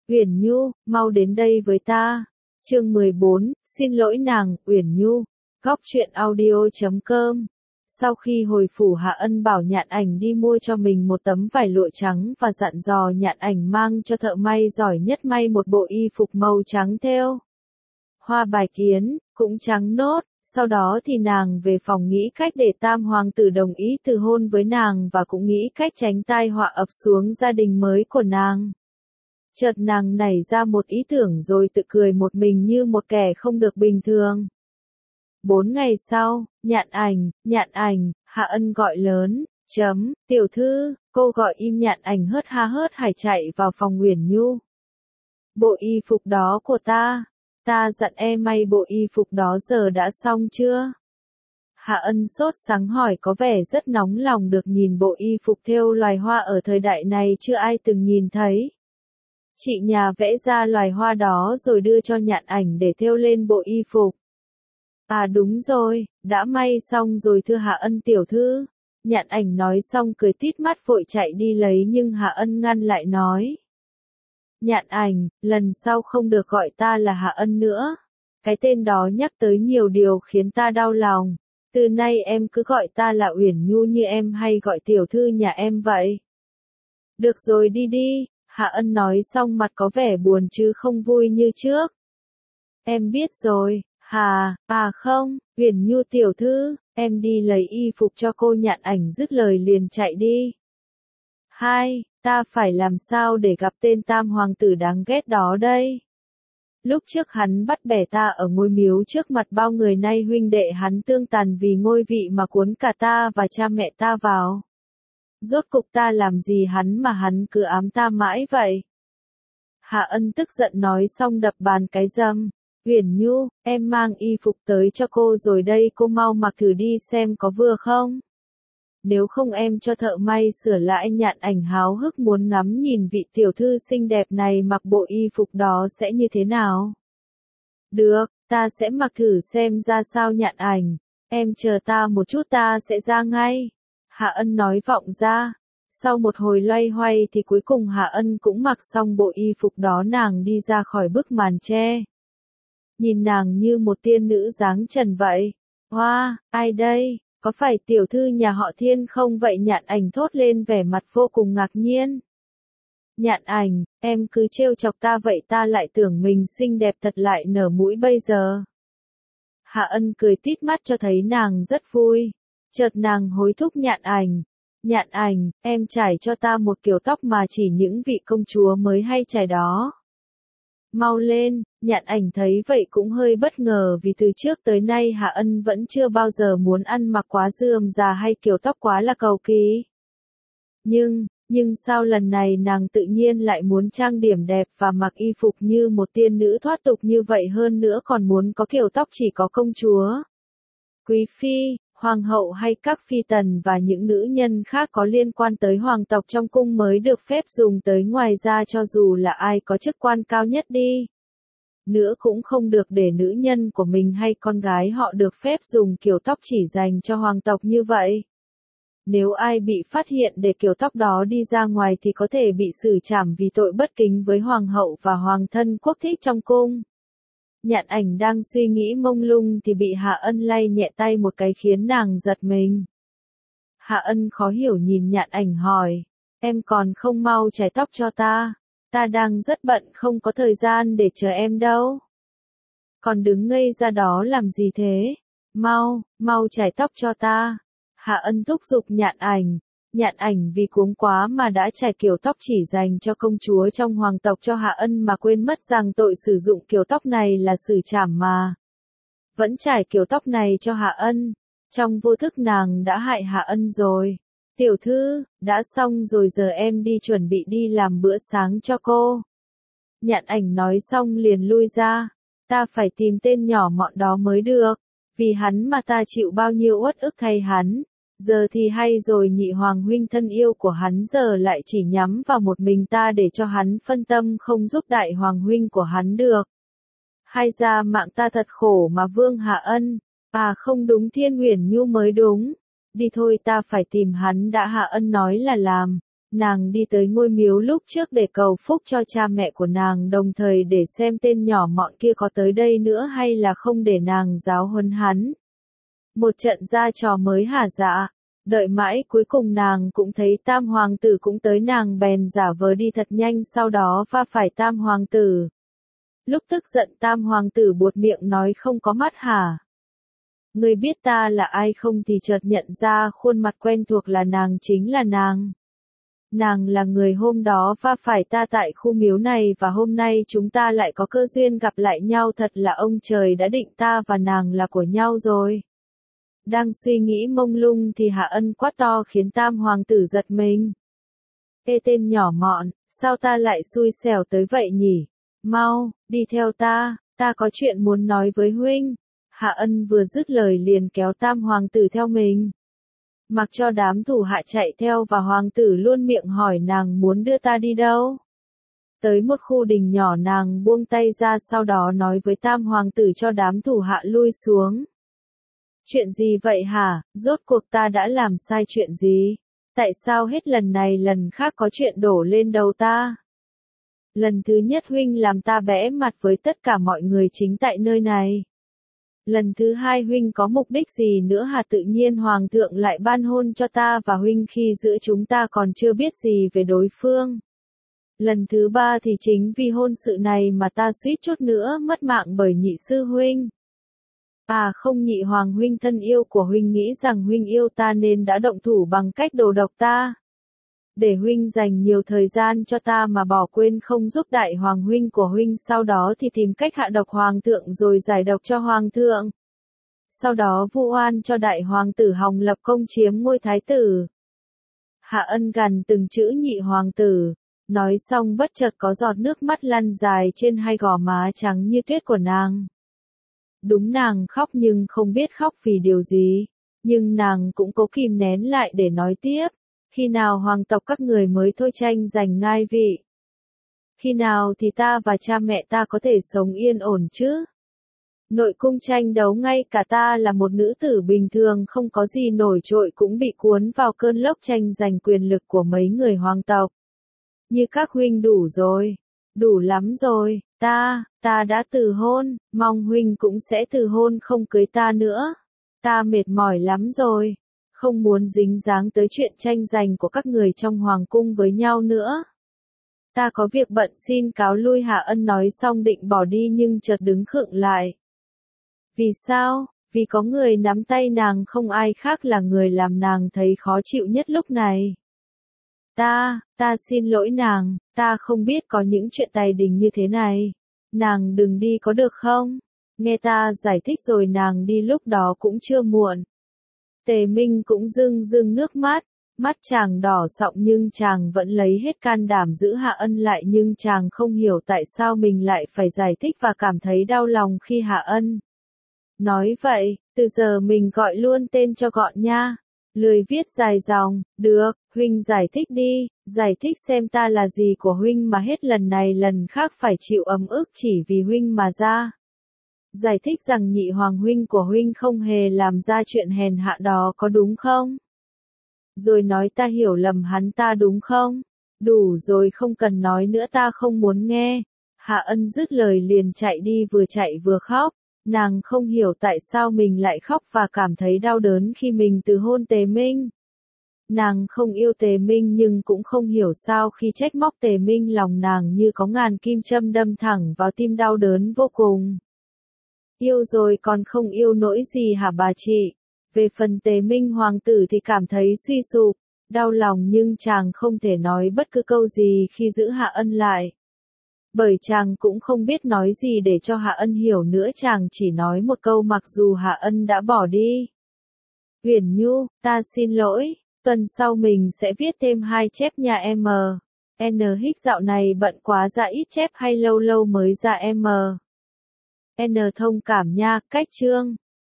Uyển Nhu, mau đến đây với ta. Chương 14, xin lỗi nàng, Uyển Nhu. Góc truyện audio.com. Sau khi hồi phủ Hạ Ân bảo Nhạn Ảnh đi mua cho mình một tấm vải lụa trắng và dặn dò Nhạn Ảnh mang cho thợ may giỏi nhất may một bộ y phục màu trắng thêu hoa bài kiến, cũng trắng nốt. Sau đó thì nàng về phòng nghĩ cách để Tam hoàng tử đồng ý từ hôn với nàng và cũng nghĩ cách tránh tai họa ập xuống gia đình mới của nàng. Chợt nàng nảy ra một ý tưởng rồi tự cười một mình như một kẻ không được bình thường. 4 ngày sau, Nhạn Ảnh, Hạ Ân gọi lớn, tiểu thư, cô gọi im Nhạn Ảnh hớt ha hớt hải chạy vào phòng Uyển Nhu. Bộ y phục đó của ta dặn em may bộ y phục đó giờ đã xong chưa? Hạ Ân sốt sắng hỏi có vẻ rất nóng lòng được nhìn bộ y phục thêu loài hoa ở thời đại này chưa ai từng nhìn thấy. Chị nhà vẽ ra loài hoa đó rồi đưa cho Nhạn Ảnh để thêu lên bộ y phục. À đúng rồi, đã may xong rồi thưa Hạ Ân tiểu thư. Nhạn Ảnh nói xong cười tít mắt vội chạy đi lấy nhưng Hạ Ân ngăn lại nói. Nhạn Ảnh, lần sau không được gọi ta là Hạ Ân nữa. Cái tên đó nhắc tới nhiều điều khiến ta đau lòng. Từ nay em cứ gọi ta là Uyển Nhu như em hay gọi tiểu thư nhà em vậy. Được rồi đi đi, Hạ Ân nói xong mặt có vẻ buồn chứ không vui như trước. Em biết rồi, không, Uyển Nhu tiểu thư, em đi lấy y phục cho cô. Nhạn Ảnh dứt lời liền chạy đi. Ta phải làm sao để gặp tên Tam hoàng tử đáng ghét đó đây? Lúc trước hắn bắt bẻ ta ở ngôi miếu trước mặt bao người, nay huynh đệ hắn tương tàn vì ngôi vị mà cuốn cả ta và cha mẹ ta vào. Rốt cục ta làm gì hắn mà hắn cứ ám ta mãi vậy? Hạ Ân tức giận nói xong đập bàn cái râm. Uyển Nhu, em mang y phục tới cho cô rồi đây, cô mau mặc thử đi xem có vừa không? Nếu không em cho thợ may sửa lại. Nhạn Ảnh háo hức muốn ngắm nhìn vị tiểu thư xinh đẹp này mặc bộ y phục đó sẽ như thế nào. Được, ta sẽ mặc thử xem ra sao. Nhạn Ảnh, em chờ ta một chút, ta sẽ ra ngay. Hạ Ân nói vọng ra. Sau một hồi loay hoay thì cuối cùng Hạ Ân cũng mặc xong bộ y phục đó, nàng đi ra khỏi bức màn tre. Nhìn nàng như một tiên nữ dáng trần vậy. Hoa, ai đây? Có phải tiểu thư nhà họ Thiên không vậy? Nhạn Ảnh thốt lên vẻ mặt vô cùng ngạc nhiên. Nhạn Ảnh, em cứ trêu chọc ta vậy, ta lại tưởng mình xinh đẹp thật lại nở mũi bây giờ. Hạ Ân cười tít mắt cho thấy nàng rất vui. Chợt nàng hối thúc Nhạn Ảnh, em trải cho ta một kiểu tóc mà chỉ những vị công chúa mới hay trải đó. Mau lên. Nhạn Ảnh thấy vậy cũng hơi bất ngờ vì từ trước tới nay Hạ Ân vẫn chưa bao giờ muốn ăn mặc quá rườm rà hay kiểu tóc quá là cầu kỳ. Nhưng sao lần này nàng tự nhiên lại muốn trang điểm đẹp và mặc y phục như một tiên nữ thoát tục như vậy, hơn nữa còn muốn có kiểu tóc chỉ có công chúa, quý phi, hoàng hậu hay các phi tần và những nữ nhân khác có liên quan tới hoàng tộc trong cung mới được phép dùng tới, ngoài ra cho dù là ai có chức quan cao nhất đi nữa cũng không được để nữ nhân của mình hay con gái họ được phép dùng kiểu tóc chỉ dành cho hoàng tộc như vậy. Nếu ai bị phát hiện để kiểu tóc đó đi ra ngoài thì có thể bị xử trảm vì tội bất kính với hoàng hậu và hoàng thân quốc thích trong cung. Nhạn Ảnh đang suy nghĩ mông lung thì bị Hạ Ân lay nhẹ tay một cái khiến nàng giật mình. Hạ Ân khó hiểu nhìn Nhạn Ảnh hỏi, em còn không mau chải tóc cho ta? Ta đang rất bận không có thời gian để chờ em đâu. Còn đứng ngây ra đó làm gì thế? Mau chải tóc cho ta. Hạ Ân thúc giục Nhạn Ảnh. Nhạn Ảnh vì cuống quá mà đã trải kiểu tóc chỉ dành cho công chúa trong hoàng tộc cho Hạ Ân mà quên mất rằng tội sử dụng kiểu tóc này là xử trảm mà. Vẫn trải kiểu tóc này cho Hạ Ân. Trong vô thức nàng đã hại Hạ Ân rồi. Tiểu thư, đã xong rồi, giờ em đi chuẩn bị đi làm bữa sáng cho cô. Nhạn Ảnh nói xong liền lui ra. Ta phải tìm tên nhỏ mọn đó mới được. Vì hắn mà ta chịu bao nhiêu uất ức thay hắn. Giờ thì hay rồi, nhị hoàng huynh thân yêu của hắn giờ lại chỉ nhắm vào một mình ta để cho hắn phân tâm không giúp đại hoàng huynh của hắn được. Hay ra mạng ta thật khổ mà. Vương Hạ Ân. À không đúng, Thiên Uyển Nhu mới đúng. Đi thôi, ta phải tìm hắn đã. Hạ Ân nói là làm. Nàng đi tới ngôi miếu lúc trước để cầu phúc cho cha mẹ của nàng, đồng thời để xem tên nhỏ mọn kia có tới đây nữa hay là không để nàng giáo huấn hắn. Một trận ra trò mới hả dạ. Đợi mãi cuối cùng nàng cũng thấy tam hoàng tử cũng tới, nàng bèn giả vờ đi thật nhanh, sau đó va phải tam hoàng tử. Lúc tức giận tam hoàng tử buột miệng nói không có mắt hả? Ngươi biết ta là ai không, thì chợt nhận ra khuôn mặt quen thuộc là nàng, chính là nàng. Nàng là người hôm đó va phải ta tại khu miếu này, và hôm nay chúng ta lại có cơ duyên gặp lại nhau, thật là ông trời đã định ta và nàng là của nhau rồi. Đang suy nghĩ mông lung thì Hạ Ân quát to khiến tam hoàng tử giật mình. Ê tên nhỏ mọn, sao ta lại xui xẻo tới vậy nhỉ? Mau, đi theo ta có chuyện muốn nói với huynh. Hạ Ân vừa dứt lời liền kéo tam hoàng tử theo mình. Mặc cho đám thủ hạ chạy theo và hoàng tử luôn miệng hỏi nàng muốn đưa ta đi đâu. Tới một khu đình nhỏ nàng buông tay ra, sau đó nói với tam hoàng tử cho đám thủ hạ lui xuống. Chuyện gì vậy hả, rốt cuộc ta đã làm sai chuyện gì? Tại sao hết lần này lần khác có chuyện đổ lên đầu ta? Lần thứ nhất huynh làm ta bẽ mặt với tất cả mọi người chính tại nơi này. Lần thứ hai huynh có mục đích gì nữa hả? Tự nhiên hoàng thượng lại ban hôn cho ta và huynh khi giữa chúng ta còn chưa biết gì về đối phương. Lần thứ ba thì chính vì hôn sự này mà ta suýt chút nữa mất mạng bởi nhị sư huynh. À không, nhị hoàng huynh thân yêu của huynh nghĩ rằng huynh yêu ta nên đã động thủ bằng cách đồ độc ta. Để huynh dành nhiều thời gian cho ta mà bỏ quên không giúp đại hoàng huynh của huynh, sau đó thì tìm cách hạ độc hoàng thượng rồi giải độc cho hoàng thượng. Sau đó vu oan cho đại hoàng tử Hồng lập công chiếm ngôi thái tử. Hạ Ân gằn từng chữ nhị hoàng tử, nói xong bất chợt có giọt nước mắt lăn dài trên hai gò má trắng như tuyết của nàng. Đúng, nàng khóc nhưng không biết khóc vì điều gì, nhưng nàng cũng cố kìm nén lại để nói tiếp. Khi nào hoàng tộc các người mới thôi tranh giành ngai vị? Khi nào thì ta và cha mẹ ta có thể sống yên ổn chứ? Nội cung tranh đấu, ngay cả ta là một nữ tử bình thường không có gì nổi trội cũng bị cuốn vào cơn lốc tranh giành quyền lực của mấy người hoàng tộc. Như các huynh đủ rồi, đủ lắm rồi, ta đã từ hôn, mong huynh cũng sẽ từ hôn không cưới ta nữa. Ta mệt mỏi lắm rồi, không muốn dính dáng tới chuyện tranh giành của các người trong hoàng cung với nhau nữa. Ta có việc bận xin cáo lui. Hạ Ân nói xong định bỏ đi nhưng chợt đứng khựng lại. Vì sao? Vì có người nắm tay nàng, không ai khác là người làm nàng thấy khó chịu nhất lúc này. Ta xin lỗi nàng, ta không biết có những chuyện tài đình như thế này. Nàng đừng đi có được không? Nghe ta giải thích rồi nàng đi, lúc đó cũng chưa muộn. Tề Minh cũng rưng rưng nước mắt, mắt chàng đỏ sọng nhưng chàng vẫn lấy hết can đảm giữ Hạ Ân lại, nhưng chàng không hiểu tại sao mình lại phải giải thích và cảm thấy đau lòng khi Hạ Ân nói vậy. Từ giờ mình gọi luôn tên cho gọn nha. Lười viết dài dòng. Được, huynh giải thích đi, giải thích xem ta là gì của huynh mà hết lần này lần khác phải chịu ấm ức chỉ vì huynh mà ra. Giải thích rằng nhị hoàng huynh của huynh không hề làm ra chuyện hèn hạ đó, có đúng không? Rồi nói ta hiểu lầm hắn ta đúng không? Đủ rồi, không cần nói nữa, ta không muốn nghe. Hạ Ân dứt lời liền chạy đi, vừa chạy vừa khóc. Nàng không hiểu tại sao mình lại khóc và cảm thấy đau đớn khi mình từ hôn Tề Minh. Nàng không yêu Tề Minh nhưng cũng không hiểu sao khi trách móc Tề Minh lòng nàng như có ngàn kim châm đâm thẳng vào tim, đau đớn vô cùng. Yêu rồi còn không yêu nỗi gì hả bà chị? Về phần Tề Minh hoàng tử thì cảm thấy suy sụp, đau lòng nhưng chàng không thể nói bất cứ câu gì khi giữ Hạ Ân lại. Bởi chàng cũng không biết nói gì để cho Hạ Ân hiểu nữa, chàng chỉ nói một câu mặc dù Hạ Ân đã bỏ đi. Uyển Nhu, ta xin lỗi, tuần sau mình sẽ viết thêm 2 chép nhà em. N hích dạo này bận quá ra ít chép hay lâu lâu mới ra em. N thông cảm nha, cách chương.